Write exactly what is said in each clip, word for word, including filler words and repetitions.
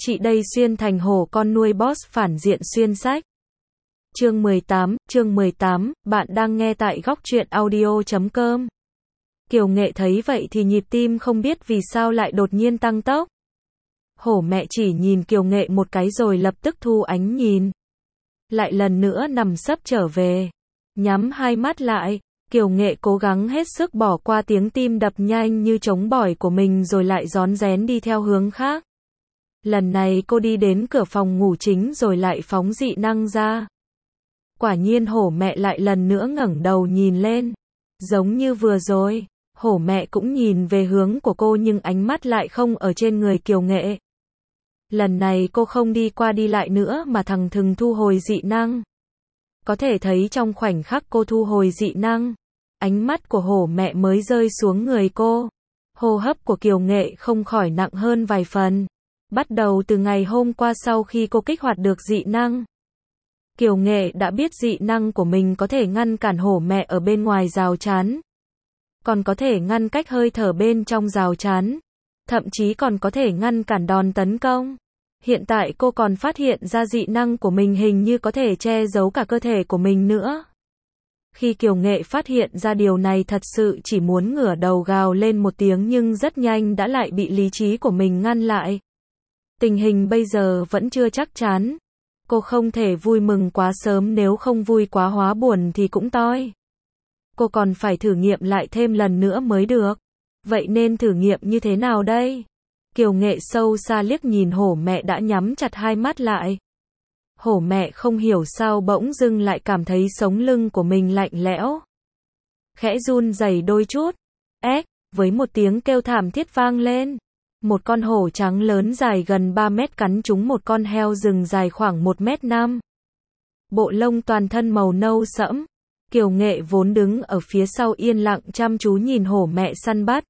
Chị đây xuyên thành hổ con nuôi boss phản diện xuyên sách. Chương mười tám, chương mười tám, bạn đang nghe tại góc truyện audio chấm com. Kiều Nghệ thấy vậy thì nhịp tim không biết vì sao lại đột nhiên tăng tốc. Hổ mẹ chỉ nhìn Kiều Nghệ một cái rồi lập tức thu ánh nhìn. Lại lần nữa nằm sấp trở về. Nhắm hai mắt lại, Kiều Nghệ cố gắng hết sức bỏ qua tiếng tim đập nhanh như trống bỏi của mình rồi lại rón rén đi theo hướng khác. Lần này cô đi đến cửa phòng ngủ chính rồi lại phóng dị năng ra. Quả nhiên hổ mẹ lại lần nữa ngẩng đầu nhìn lên. Giống như vừa rồi, hổ mẹ cũng nhìn về hướng của cô nhưng ánh mắt lại không ở trên người Kiều Nghệ. Lần này cô không đi qua đi lại nữa mà thằng thừng thu hồi dị năng. Có thể thấy trong khoảnh khắc cô thu hồi dị năng, ánh mắt của hổ mẹ mới rơi xuống người cô. Hô hấp của Kiều Nghệ không khỏi nặng hơn vài phần. Bắt đầu từ ngày hôm qua sau khi cô kích hoạt được dị năng, Kiều Nghệ đã biết dị năng của mình có thể ngăn cản hổ mẹ ở bên ngoài rào chắn, còn có thể ngăn cách hơi thở bên trong rào chắn, thậm chí còn có thể ngăn cản đòn tấn công. Hiện tại cô còn phát hiện ra dị năng của mình hình như có thể che giấu cả cơ thể của mình nữa. Khi Kiều Nghệ phát hiện ra điều này thật sự chỉ muốn ngửa đầu gào lên một tiếng nhưng rất nhanh đã lại bị lý trí của mình ngăn lại. Tình hình bây giờ vẫn chưa chắc chắn. Cô không thể vui mừng quá sớm, nếu không vui quá hóa buồn thì cũng toi. Cô còn phải thử nghiệm lại thêm lần nữa mới được. Vậy nên thử nghiệm như thế nào đây? Kiều Nghệ sâu xa liếc nhìn hổ mẹ đã nhắm chặt hai mắt lại. Hổ mẹ không hiểu sao bỗng dưng lại cảm thấy sống lưng của mình lạnh lẽo. Khẽ run rẩy đôi chút. Ếch, với một tiếng kêu thảm thiết vang lên. Một con hổ trắng lớn dài gần ba mét cắn trúng một con heo rừng dài khoảng một mét năm. Bộ lông toàn thân màu nâu sẫm. Kiều Nghệ vốn đứng ở phía sau yên lặng chăm chú nhìn hổ mẹ săn bắt.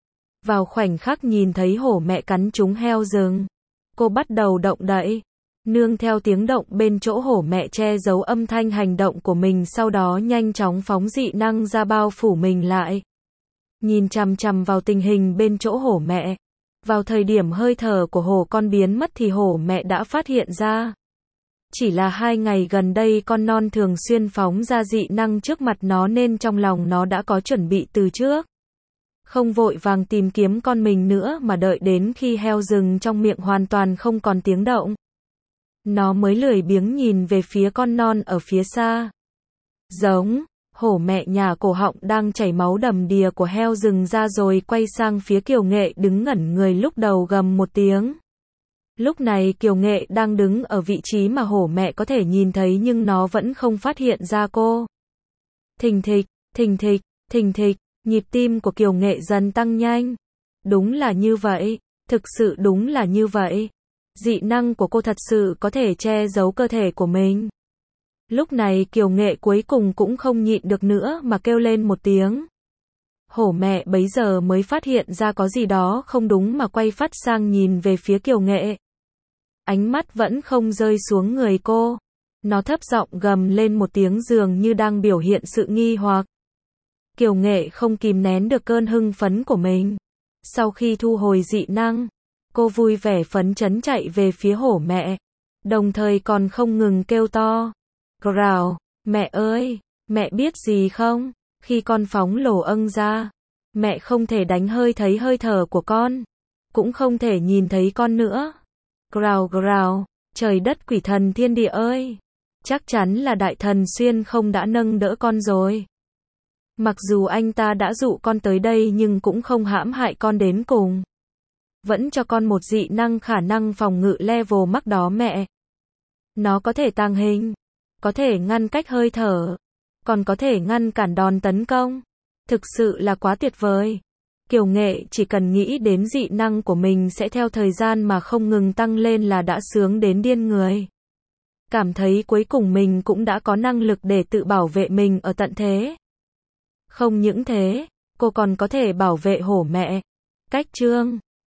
Vào khoảnh khắc nhìn thấy hổ mẹ cắn trúng heo rừng, cô bắt đầu động đậy. Nương theo tiếng động bên chỗ hổ mẹ che giấu âm thanh hành động của mình, sau đó nhanh chóng phóng dị năng ra bao phủ mình lại. Nhìn chằm chằm vào tình hình bên chỗ hổ mẹ. Vào thời điểm hơi thở của hổ con biến mất thì hổ mẹ đã phát hiện ra. Chỉ là hai ngày gần đây con non thường xuyên phóng ra dị năng trước mặt nó nên trong lòng nó đã có chuẩn bị từ trước. Không vội vàng tìm kiếm con mình nữa mà đợi đến khi heo rừng trong miệng hoàn toàn không còn tiếng động, nó mới lười biếng nhìn về phía con non ở phía xa. Giống, hổ mẹ nhả cổ họng đang chảy máu đầm đìa của heo rừng ra rồi quay sang phía Kiều Nghệ đứng ngẩn người, lúc đầu gầm một tiếng. Lúc này Kiều Nghệ đang đứng ở vị trí mà hổ mẹ có thể nhìn thấy nhưng nó vẫn không phát hiện ra cô. Thình thịch, thình thịch, thình thịch, nhịp tim của Kiều Nghệ dần tăng nhanh. Đúng là như vậy, thực sự đúng là như vậy. Dị năng của cô thật sự có thể che giấu cơ thể của mình. Lúc này Kiều Nghệ cuối cùng cũng không nhịn được nữa mà kêu lên một tiếng. Hổ mẹ bấy giờ mới phát hiện ra có gì đó không đúng mà quay phát sang nhìn về phía Kiều Nghệ. Ánh mắt vẫn không rơi xuống người cô. Nó thấp giọng gầm lên một tiếng dường như đang biểu hiện sự nghi hoặc. Kiều Nghệ không kìm nén được cơn hưng phấn của mình. Sau khi thu hồi dị năng, cô vui vẻ phấn chấn chạy về phía hổ mẹ. Đồng thời còn không ngừng kêu to. Growl, mẹ ơi, mẹ biết gì không? Khi con phóng lồ âng ra, mẹ không thể đánh hơi thấy hơi thở của con, cũng không thể nhìn thấy con nữa. Growl growl, trời đất quỷ thần thiên địa ơi, chắc chắn là đại thần xuyên không đã nâng đỡ con rồi. Mặc dù anh ta đã dụ con tới đây nhưng cũng không hãm hại con đến cùng. Vẫn cho con một dị năng khả năng phòng ngự level max đó mẹ. Nó có thể tàng hình, có thể ngăn cách hơi thở, còn có thể ngăn cản đòn tấn công. Thực sự là quá tuyệt vời. Kiều Nghệ chỉ cần nghĩ đến dị năng của mình sẽ theo thời gian mà không ngừng tăng lên là đã sướng đến điên người. Cảm thấy cuối cùng mình cũng đã có năng lực để tự bảo vệ mình ở tận thế. Không những thế, cô còn có thể bảo vệ hổ mẹ. Cách chương